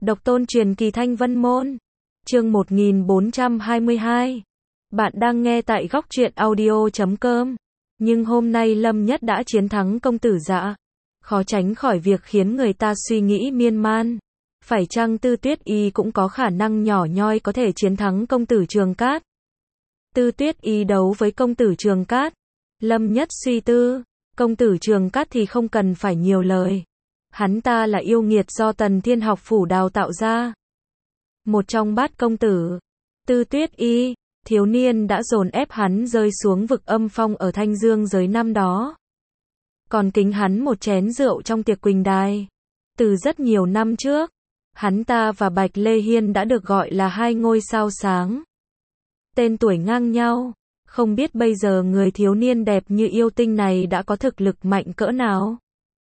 Độc tôn truyền kỳ Thanh Vân Môn. Chương 1422. Bạn đang nghe tại góc truyện audio.com. Nhưng hôm nay Lâm Nhất đã chiến thắng công tử Dạ. Khó tránh khỏi việc khiến người ta suy nghĩ miên man. Phải chăng Tư Tuyết Y cũng có khả năng nhỏ nhoi có thể chiến thắng công tử Trường Cát? Tư Tuyết Y đấu với công tử Trường Cát. Lâm Nhất suy tư. Công tử Trường Cát thì không cần phải nhiều lời. Hắn ta là yêu nghiệt do Tần Thiên học phủ đào tạo ra. Một trong bát công tử. Tư Tuyết Y, thiếu niên đã dồn ép hắn rơi xuống vực âm phong ở Thanh Dương giới năm đó. Còn kính hắn một chén rượu trong tiệc Quỳnh Đài. Từ rất nhiều năm trước, hắn ta và Bạch Lê Hiên đã được gọi là hai ngôi sao sáng. Tên tuổi ngang nhau, không biết bây giờ người thiếu niên đẹp như yêu tinh này đã có thực lực mạnh cỡ nào.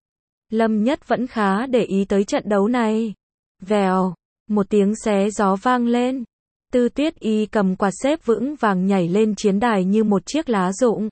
Lâm Nhất vẫn khá để ý tới trận đấu này. Vèo, một tiếng xé gió vang lên. Tư Tuyết Y cầm quạt xếp vững vàng nhảy lên chiến đài như một chiếc lá rụng.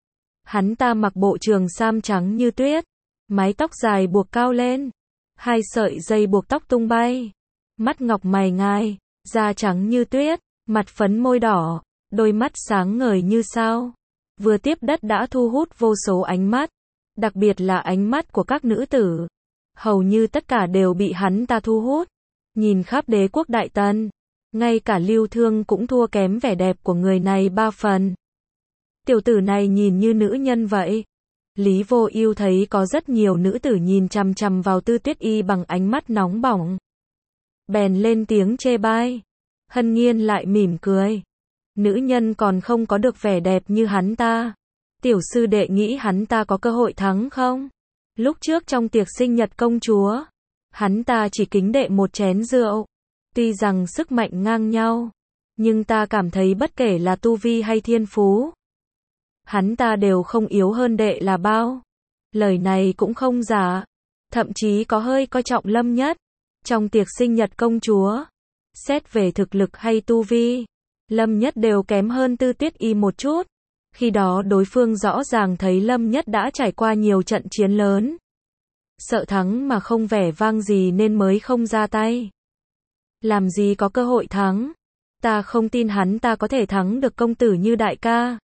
Hắn ta mặc bộ trường sam trắng như tuyết, mái tóc dài buộc cao lên, hai sợi dây buộc tóc tung bay, mắt ngọc mày ngài, da trắng như tuyết, mặt phấn môi đỏ, đôi mắt sáng ngời như sao. Vừa tiếp đất đã thu hút vô số ánh mắt, đặc biệt là ánh mắt của các nữ tử. Hầu như tất cả đều bị hắn ta thu hút. Nhìn khắp đế quốc Đại Tần, ngay cả Lưu Thương cũng thua kém vẻ đẹp của người này 3 phần. Tiểu tử này nhìn như nữ nhân vậy. Lý Vô Ưu thấy có rất nhiều nữ tử nhìn chằm chằm vào Tư Tuyết Y bằng ánh mắt nóng bỏng. Bèn lên tiếng chê bai. Hân Nghiên lại mỉm cười. Nữ nhân còn không có được vẻ đẹp như hắn ta. Tiểu sư đệ nghĩ hắn ta có cơ hội thắng không? Lúc trước trong tiệc sinh nhật công chúa, hắn ta chỉ kính đệ một chén rượu. Tuy rằng sức mạnh ngang nhau, nhưng ta cảm thấy bất kể là tu vi hay thiên phú, hắn ta đều không yếu hơn đệ là bao. Lời này cũng không giả, thậm chí có hơi coi trọng Lâm Nhất. Trong tiệc sinh nhật công chúa, xét về thực lực hay tu vi, Lâm Nhất đều kém hơn Tư Tuyết Y một chút. Khi đó đối phương rõ ràng thấy Lâm Nhất đã trải qua nhiều trận chiến lớn. Sợ thắng mà không vẻ vang gì nên mới không ra tay. Làm gì có cơ hội thắng. Ta không tin hắn ta có thể thắng được công tử như đại ca.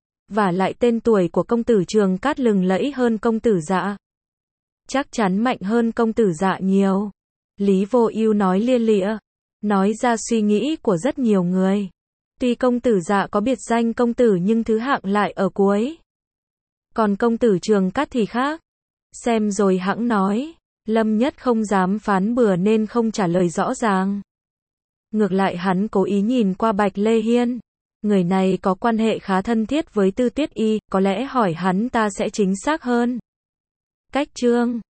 Và lại tên tuổi của công tử Trường Cát lừng lẫy hơn công tử Dạ. Chắc chắn mạnh hơn công tử Dạ nhiều. Lý Vô Ưu nói lia lịa, nói ra suy nghĩ của rất nhiều người. Tuy công tử Dạ có biệt danh công tử nhưng thứ hạng lại ở cuối. Còn công tử Trường Cát thì khác. Xem rồi hẵng nói. Lâm Nhất không dám phán bừa nên không trả lời rõ ràng. Ngược lại hắn cố ý nhìn qua Bạch Lê Hiên. Người này có quan hệ khá thân thiết với Tư Tuyết Y, có lẽ hỏi hắn ta sẽ chính xác hơn. Cách chương